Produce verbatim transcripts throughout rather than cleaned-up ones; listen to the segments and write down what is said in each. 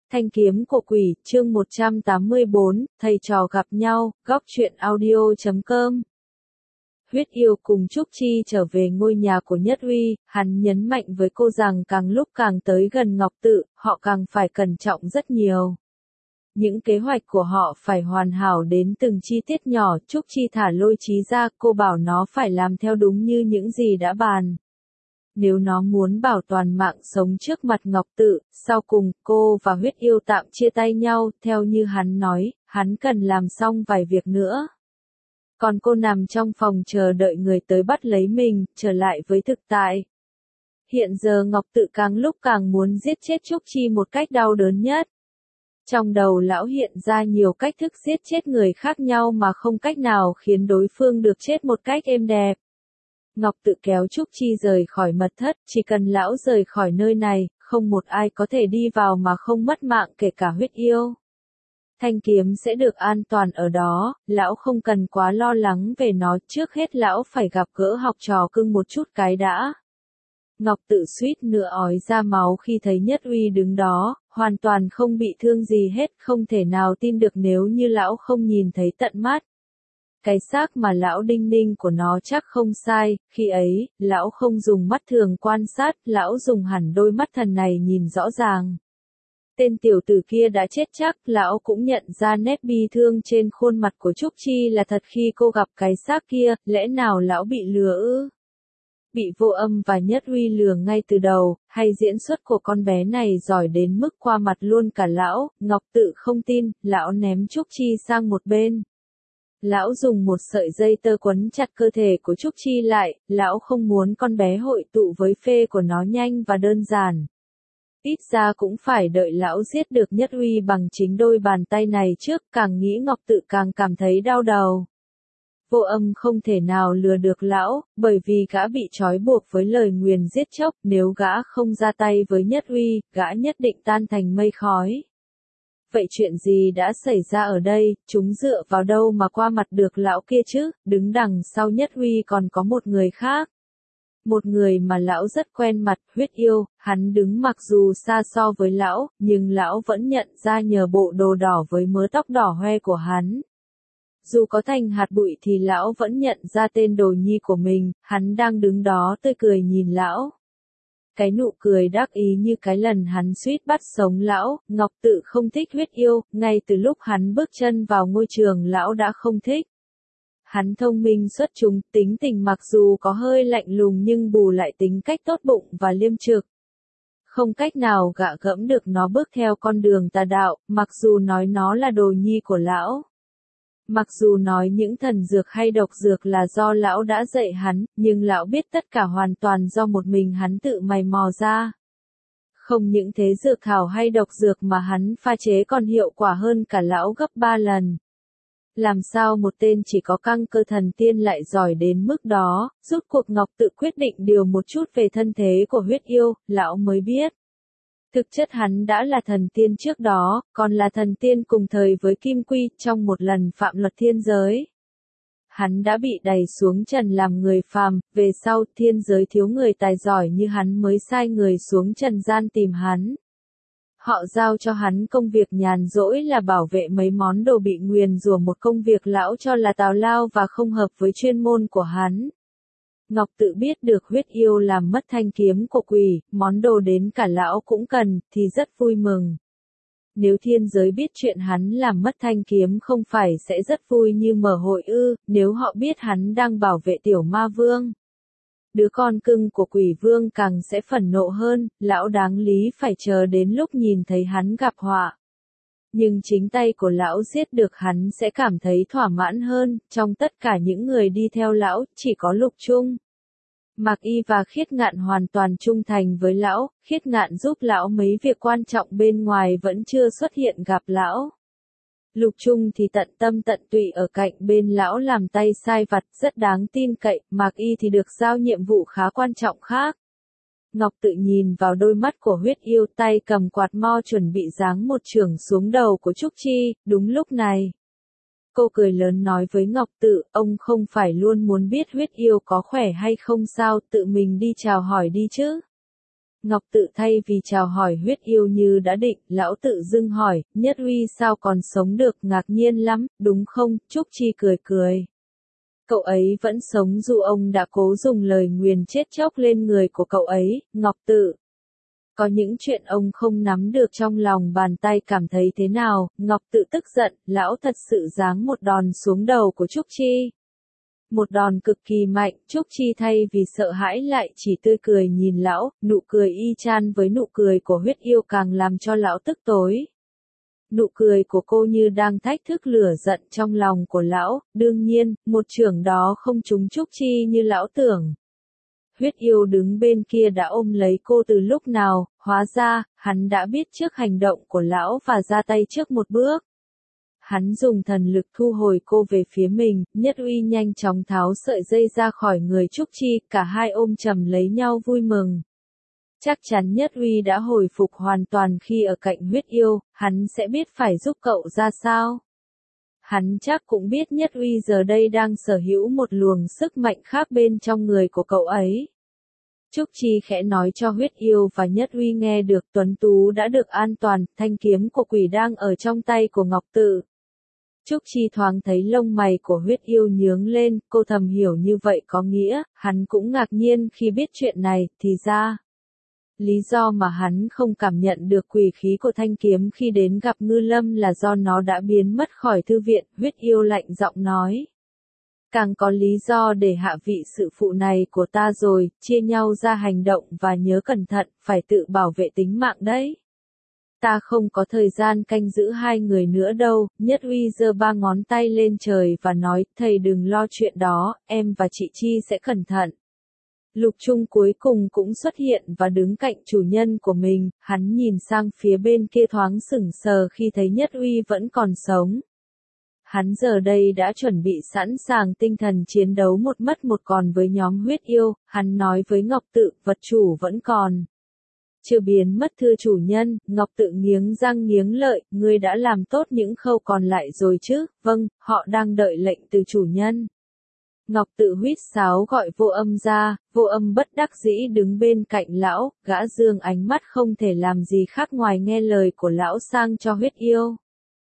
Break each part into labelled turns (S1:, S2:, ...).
S1: Thanh kiếm của quỷ, chương một trăm tám mươi bốn, thầy trò gặp nhau, góc truyện audio chấm com. Huyết yêu cùng Trúc Chi trở về ngôi nhà của Nhất Uy, hắn nhấn mạnh với cô rằng càng lúc càng tới gần Ngọc Tự, họ càng phải cẩn trọng rất nhiều. Những kế hoạch của họ phải hoàn hảo đến từng chi tiết nhỏ. Trúc Chi thả lôi trí ra, cô bảo nó phải làm theo đúng như những gì đã bàn. Nếu nó muốn bảo toàn mạng sống trước mặt Ngọc Tự, sau cùng, cô và huyết yêu tạm chia tay nhau, theo như hắn nói, hắn cần làm xong vài việc nữa. Còn cô nằm trong phòng chờ đợi người tới bắt lấy mình, trở lại với thực tại. Hiện giờ Ngọc Tự càng lúc càng muốn giết chết Trúc Chi một cách đau đớn nhất. Trong đầu lão hiện ra nhiều cách thức giết chết người khác nhau mà không cách nào khiến đối phương được chết một cách êm đẹp. Ngọc Tự kéo Trúc Chi rời khỏi mật thất, chỉ cần lão rời khỏi nơi này, không một ai có thể đi vào mà không mất mạng kể cả huyết yêu. Thanh kiếm sẽ được an toàn ở đó, lão không cần quá lo lắng về nó, trước hết lão phải gặp gỡ học trò cưng một chút cái đã. Ngọc Tự suýt nữa ói ra máu khi thấy Nhất Uy đứng đó, hoàn toàn không bị thương gì hết, không thể nào tin được nếu như lão không nhìn thấy tận mắt. Cái xác mà lão đinh ninh của nó chắc không sai, khi ấy, lão không dùng mắt thường quan sát, lão dùng hẳn đôi mắt thần này nhìn rõ ràng. Tên tiểu tử kia đã chết chắc, lão cũng nhận ra nét bi thương trên khuôn mặt của Trúc Chi là thật khi cô gặp cái xác kia, lẽ nào lão bị lừa ư? Bị Vô Âm và Nhất Uy lừa ngay từ đầu, hay diễn xuất của con bé này giỏi đến mức qua mặt luôn cả lão? Ngọc Tự không tin, lão ném Trúc Chi sang một bên. Lão dùng một sợi dây tơ quấn chặt cơ thể của Trúc Chi lại, lão không muốn con bé hội tụ với phê của nó nhanh và đơn giản. Ít ra cũng phải đợi lão giết được Nhất Uy bằng chính đôi bàn tay này trước, càng nghĩ Ngọc Tự càng cảm thấy đau đầu. Vô Âm không thể nào lừa được lão, bởi vì gã bị trói buộc với lời nguyền giết chóc, nếu gã không ra tay với Nhất Uy, gã nhất định tan thành mây khói. Vậy chuyện gì đã xảy ra ở đây, chúng dựa vào đâu mà qua mặt được lão kia chứ, đứng đằng sau Nhất Uy còn có một người khác. Một người mà lão rất quen mặt, huyết yêu, hắn đứng mặc dù xa so với lão, nhưng lão vẫn nhận ra nhờ bộ đồ đỏ với mớ tóc đỏ hoe của hắn. Dù có thành hạt bụi thì lão vẫn nhận ra tên đồ nhi của mình, hắn đang đứng đó tươi cười nhìn lão. Cái nụ cười đắc ý như cái lần hắn suýt bắt sống lão. Ngọc Tự không thích huyết yêu, ngay từ lúc hắn bước chân vào ngôi trường lão đã không thích. Hắn thông minh xuất chúng, tính tình mặc dù có hơi lạnh lùng nhưng bù lại tính cách tốt bụng và liêm trực. Không cách nào gạ gẫm được nó bước theo con đường tà đạo, mặc dù nói nó là đồ nhi của lão. Mặc dù nói những thần dược hay độc dược là do lão đã dạy hắn, nhưng lão biết tất cả hoàn toàn do một mình hắn tự mày mò ra. Không những thế dược thảo hay độc dược mà hắn pha chế còn hiệu quả hơn cả lão gấp ba lần. Làm sao một tên chỉ có căng cơ thần tiên lại giỏi đến mức đó? Rút cuộc Ngọc Tự quyết định điều một chút về thân thế của huyết yêu, lão mới biết. Thực chất hắn đã là thần tiên trước đó, còn là thần tiên cùng thời với Kim Quy, trong một lần phạm luật thiên giới. Hắn đã bị đày xuống trần làm người phàm, về sau thiên giới thiếu người tài giỏi như hắn mới sai người xuống trần gian tìm hắn. Họ giao cho hắn công việc nhàn rỗi là bảo vệ mấy món đồ bị nguyền rủa, một công việc lão cho là tào lao và không hợp với chuyên môn của hắn. Ngọc Tự biết được huyết yêu làm mất thanh kiếm của quỷ, món đồ đến cả lão cũng cần, thì rất vui mừng. Nếu thiên giới biết chuyện hắn làm mất thanh kiếm không phải sẽ rất vui như mở hội ư, nếu họ biết hắn đang bảo vệ tiểu ma vương. Đứa con cưng của quỷ vương càng sẽ phẫn nộ hơn, lão đáng lý phải chờ đến lúc nhìn thấy hắn gặp họa. Nhưng chính tay của lão giết được hắn sẽ cảm thấy thỏa mãn hơn, trong tất cả những người đi theo lão, chỉ có Lục Trung. Mạc Y và Khiết Ngạn hoàn toàn trung thành với lão, Khiết Ngạn giúp lão mấy việc quan trọng bên ngoài vẫn chưa xuất hiện gặp lão. Lục Trung thì tận tâm tận tụy ở cạnh bên lão làm tay sai vặt, rất đáng tin cậy, Mạc Y thì được giao nhiệm vụ khá quan trọng khác. Ngọc Tự nhìn vào đôi mắt của huyết yêu, tay cầm quạt mo chuẩn bị giáng một chưởng xuống đầu của Trúc Chi, đúng lúc này. Cô cười lớn nói với Ngọc Tự, ông không phải luôn muốn biết huyết yêu có khỏe hay không sao, tự mình đi chào hỏi đi chứ. Ngọc Tự thay vì chào hỏi huyết yêu như đã định, lão tự dưng hỏi, Nhất Uy sao còn sống được, ngạc nhiên lắm, đúng không? Trúc Chi cười cười. Cậu ấy vẫn sống dù ông đã cố dùng lời nguyền chết chóc lên người của cậu ấy, Ngọc Tự. Có những chuyện ông không nắm được trong lòng bàn tay, cảm thấy thế nào? Ngọc Tự tức giận, lão thật sự giáng một đòn xuống đầu của Trúc Chi. Một đòn cực kỳ mạnh, Trúc Chi thay vì sợ hãi lại chỉ tươi cười nhìn lão, nụ cười y chang với nụ cười của huyết yêu càng làm cho lão tức tối. Nụ cười của cô như đang thách thức lửa giận trong lòng của lão, đương nhiên, một chưởng đó không trúng Trúc Chi như lão tưởng. Huyết yêu đứng bên kia đã ôm lấy cô từ lúc nào, hóa ra, hắn đã biết trước hành động của lão và ra tay trước một bước. Hắn dùng thần lực thu hồi cô về phía mình, Nhất Uy nhanh chóng tháo sợi dây ra khỏi người Trúc Chi, cả hai ôm chầm lấy nhau vui mừng. Chắc chắn Nhất Uy đã hồi phục hoàn toàn khi ở cạnh huyết yêu, hắn sẽ biết phải giúp cậu ra sao. Hắn chắc cũng biết Nhất Uy giờ đây đang sở hữu một luồng sức mạnh khác bên trong người của cậu ấy. Trúc Chi khẽ nói cho huyết yêu và Nhất Uy nghe được Tuấn Tú đã được an toàn, thanh kiếm của quỷ đang ở trong tay của Ngọc Tự. Trúc Chi thoáng thấy lông mày của huyết yêu nhướng lên, cô thầm hiểu như vậy có nghĩa, hắn cũng ngạc nhiên khi biết chuyện này, thì ra. Lý do mà hắn không cảm nhận được quỷ khí của thanh kiếm khi đến gặp Ngư Lâm là do nó đã biến mất khỏi thư viện, huyết yêu lạnh giọng nói. Càng có lý do để hạ vị sự phụ này của ta rồi, chia nhau ra hành động và nhớ cẩn thận, phải tự bảo vệ tính mạng đấy. Ta không có thời gian canh giữ hai người nữa đâu, Nhất Uy giơ ba ngón tay lên trời và nói, thầy đừng lo chuyện đó, em và chị Chi sẽ cẩn thận. Lục Trung cuối cùng cũng xuất hiện và đứng cạnh chủ nhân của mình, hắn nhìn sang phía bên kia thoáng sững sờ khi thấy Nhất Uy vẫn còn sống. Hắn giờ đây đã chuẩn bị sẵn sàng tinh thần chiến đấu một mất một còn với nhóm huyết yêu, hắn nói với Ngọc Tự, vật chủ vẫn còn. Chưa biến mất thưa chủ nhân, Ngọc Tự nghiến răng nghiến lợi, ngươi đã làm tốt những khâu còn lại rồi chứ, vâng, họ đang đợi lệnh từ chủ nhân. Ngọc Tự huýt sáo gọi Vô Âm ra, Vô Âm bất đắc dĩ đứng bên cạnh lão, gã dương ánh mắt không thể làm gì khác ngoài nghe lời của lão sang cho huyết yêu.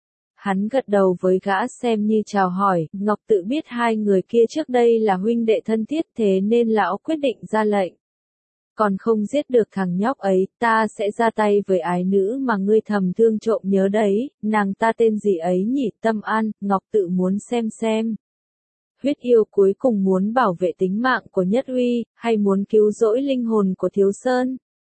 S1: Hắn gật đầu với gã xem như chào hỏi, Ngọc Tự biết hai người kia trước đây là huynh đệ thân thiết thế nên lão quyết định ra lệnh. Còn không giết được thằng nhóc ấy, ta sẽ ra tay với ái nữ mà ngươi thầm thương trộm nhớ đấy, nàng ta tên gì ấy nhỉ? Tâm An, Ngọc Tự muốn xem xem. Huyết yêu cuối cùng muốn bảo vệ tính mạng của Nhất Uy, hay muốn cứu rỗi linh hồn của Thiếu Sơn?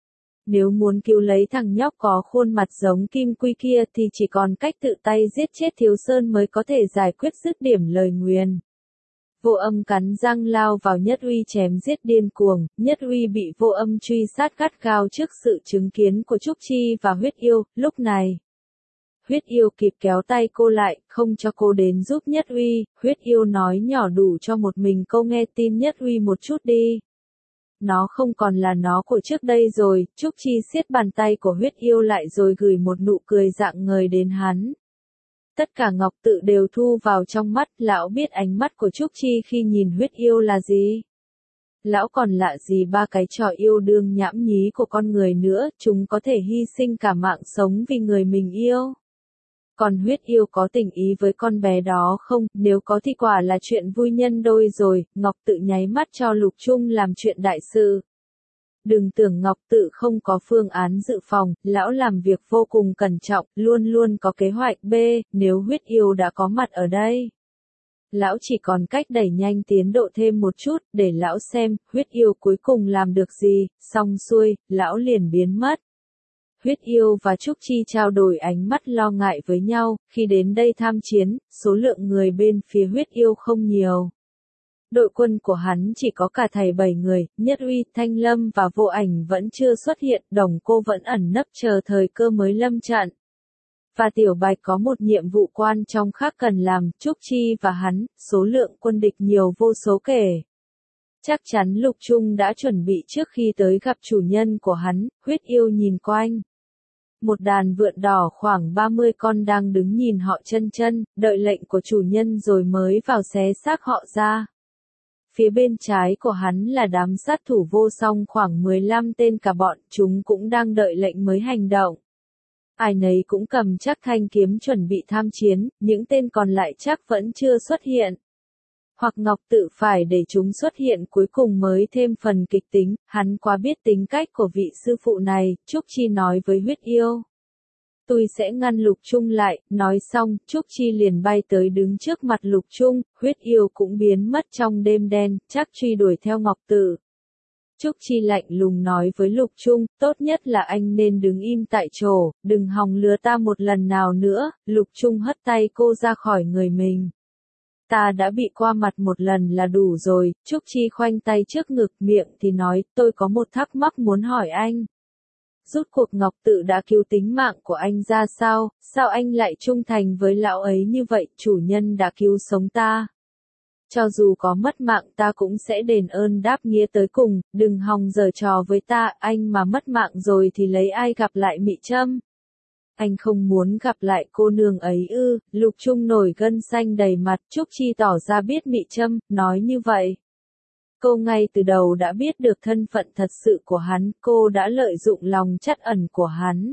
S1: Nếu muốn cứu lấy thằng nhóc có khuôn mặt giống Kim Quy kia thì chỉ còn cách tự tay giết chết Thiếu Sơn mới có thể giải quyết dứt điểm lời nguyền. Vô Âm cắn răng lao vào Nhất Uy chém giết điên cuồng, Nhất Uy bị Vô Âm truy sát gắt gao trước sự chứng kiến của Trúc Chi và huyết yêu, lúc này. Huyết yêu kịp kéo tay cô lại, không cho cô đến giúp Nhất Uy, huyết yêu nói nhỏ đủ cho một mình câu nghe tin Nhất Uy một chút đi. Nó không còn là nó của trước đây rồi, Trúc Chi siết bàn tay của huyết yêu lại rồi gửi một nụ cười rạng ngời đến hắn. Tất cả Ngọc Tự đều thu vào trong mắt, lão biết ánh mắt của Trúc Chi khi nhìn huyết yêu là gì. Lão còn lạ gì ba cái trò yêu đương nhảm nhí của con người nữa, chúng có thể hy sinh cả mạng sống vì người mình yêu. Còn huyết yêu có tình ý với con bé đó không, nếu có thì quả là chuyện vui nhân đôi rồi, Ngọc Tự nháy mắt cho Lục Trung làm chuyện đại sự. Đừng tưởng Ngọc Tự không có phương án dự phòng, lão làm việc vô cùng cẩn trọng, luôn luôn có kế hoạch B, nếu huyết yêu đã có mặt ở đây. Lão chỉ còn cách đẩy nhanh tiến độ thêm một chút, để lão xem, huyết yêu cuối cùng làm được gì, xong xuôi, lão liền biến mất. Huyết yêu và Trúc Chi trao đổi ánh mắt lo ngại với nhau, khi đến đây tham chiến, số lượng người bên phía huyết yêu không nhiều. Đội quân của hắn chỉ có cả thầy bảy người, Nhất Uy, Thanh Lâm và Vô Ảnh vẫn chưa xuất hiện, Đồng Cô vẫn ẩn nấp chờ thời cơ mới lâm trận. Và Tiểu Bạch có một nhiệm vụ quan trọng khác cần làm, Trúc Chi và hắn, số lượng quân địch nhiều vô số kể. Chắc chắn Lục Trung đã chuẩn bị trước khi tới gặp chủ nhân của hắn, huyết yêu nhìn quanh. Một đàn vượn đỏ khoảng ba mươi con đang đứng nhìn họ chân chân, đợi lệnh của chủ nhân rồi mới vào xé xác họ ra. phía bên trái của hắn là đám sát thủ vô song khoảng mười lăm tên cả bọn, chúng cũng đang đợi lệnh mới hành động. Ai nấy cũng cầm chắc thanh kiếm chuẩn bị tham chiến, những tên còn lại chắc vẫn chưa xuất hiện. Hoặc Ngọc Tự phải để chúng xuất hiện cuối cùng mới thêm phần kịch tính, hắn quá biết tính cách của vị sư phụ này, Trúc Chi nói với Huyết Yêu. Tôi sẽ ngăn Lục Trung lại, nói xong, Trúc Chi liền bay tới đứng trước mặt Lục Trung, Huyết Yêu cũng biến mất trong đêm đen, chắc truy đuổi theo Ngọc Tự. Trúc Chi lạnh lùng nói với Lục Trung, tốt nhất là anh nên đứng im tại chỗ, đừng hòng lừa ta một lần nào nữa. Lục Trung hất tay cô ra khỏi người mình. Ta đã bị qua mặt một lần là đủ rồi. Trúc Chi khoanh tay trước ngực, miệng thì nói, tôi có một thắc mắc muốn hỏi anh. Rốt cuộc Ngọc Tự đã cứu tính mạng của anh ra sao, sao anh lại trung thành với lão ấy như vậy, chủ nhân đã cứu sống ta. Cho dù có mất mạng ta cũng sẽ đền ơn đáp nghĩa tới cùng, đừng hòng giở trò với ta, anh mà mất mạng rồi thì lấy ai gặp lại Mị Trâm. Anh không muốn gặp lại cô nương ấy ư? Lục Trung nổi gân xanh đầy mặt, Trúc Chi tỏ ra biết Mị Trâm, nói như vậy. Cô ngay từ đầu đã biết được thân phận thật sự của hắn, cô đã lợi dụng lòng trắc ẩn của hắn.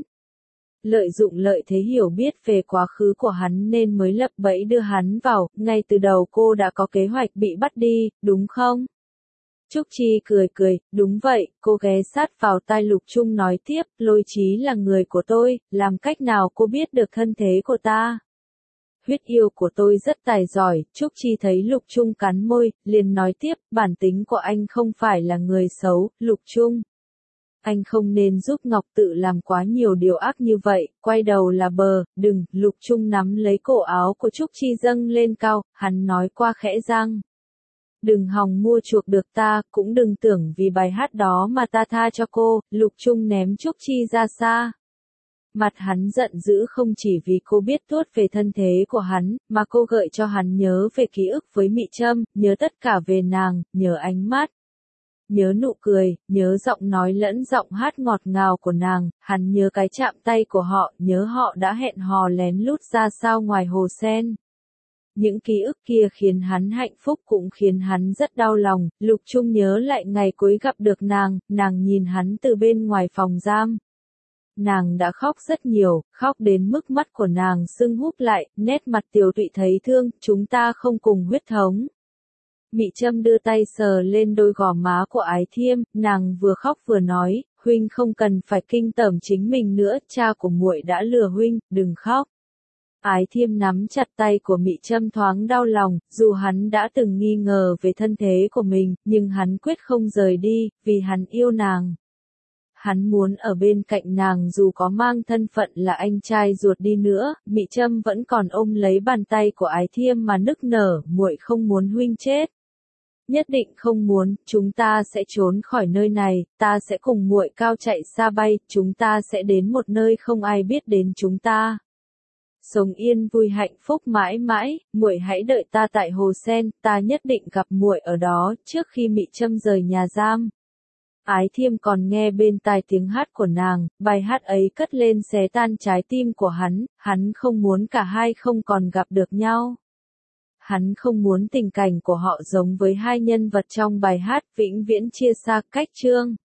S1: Lợi dụng lợi thế hiểu biết về quá khứ của hắn nên mới lập bẫy đưa hắn vào, ngay từ đầu cô đã có kế hoạch bị bắt đi, đúng không? Trúc Chi cười cười, đúng vậy, cô ghé sát vào tai Lục Trung nói tiếp, Lôi Chí là người của tôi, làm cách nào cô biết được thân thế của ta? Huyết Yêu của tôi rất tài giỏi, Trúc Chi thấy Lục Trung cắn môi, liền nói tiếp, bản tính của anh không phải là người xấu, Lục Trung. Anh không nên giúp Ngọc Tự làm quá nhiều điều ác như vậy, quay đầu là bờ, đừng, Lục Trung nắm lấy cổ áo của Trúc Chi dâng lên cao, hắn nói qua khẽ răng. Đừng hòng mua chuộc được ta, cũng đừng tưởng vì bài hát đó mà ta tha cho cô, Lục Trung ném Trúc Chi ra xa. Mặt hắn giận dữ không chỉ vì cô biết tuốt về thân thế của hắn, mà cô gợi cho hắn nhớ về ký ức với Mị Trâm, nhớ tất cả về nàng, nhớ ánh mắt. Nhớ nụ cười, nhớ giọng nói lẫn giọng hát ngọt ngào của nàng, hắn nhớ cái chạm tay của họ, nhớ họ đã hẹn hò lén lút ra sao ngoài hồ sen. Những ký ức kia khiến hắn hạnh phúc cũng khiến hắn rất đau lòng, Lục Trung nhớ lại ngày cuối gặp được nàng, nàng nhìn hắn từ bên ngoài phòng giam. Nàng đã khóc rất nhiều, khóc đến mức mắt của nàng sưng húp lại, nét mặt tiều tụy thấy thương, chúng ta không cùng huyết thống. Mị Trâm đưa tay sờ lên đôi gò má của Ái Thiêm, nàng vừa khóc vừa nói, huynh không cần phải kinh tởm chính mình nữa, cha của muội đã lừa huynh, đừng khóc. Ái Thiêm nắm chặt tay của Mị Trâm thoáng đau lòng, dù hắn đã từng nghi ngờ về thân thế của mình, nhưng hắn quyết không rời đi, vì hắn yêu nàng. Hắn muốn ở bên cạnh nàng dù có mang thân phận là anh trai ruột đi nữa, Mị Trâm vẫn còn ôm lấy bàn tay của Ái Thiêm mà nức nở, muội không muốn huynh chết. Nhất định không muốn, chúng ta sẽ trốn khỏi nơi này, ta sẽ cùng muội cao chạy xa bay, chúng ta sẽ đến một nơi không ai biết đến chúng ta. Sống yên vui hạnh phúc mãi mãi, muội hãy đợi ta tại hồ sen, ta nhất định gặp muội ở đó, trước khi Mị Trâm rời nhà giam. Ái Thiêm còn nghe bên tai tiếng hát của nàng, bài hát ấy cất lên xé tan trái tim của hắn, hắn không muốn cả hai không còn gặp được nhau. Hắn không muốn tình cảnh của họ giống với hai nhân vật trong bài hát vĩnh viễn chia xa cách chương.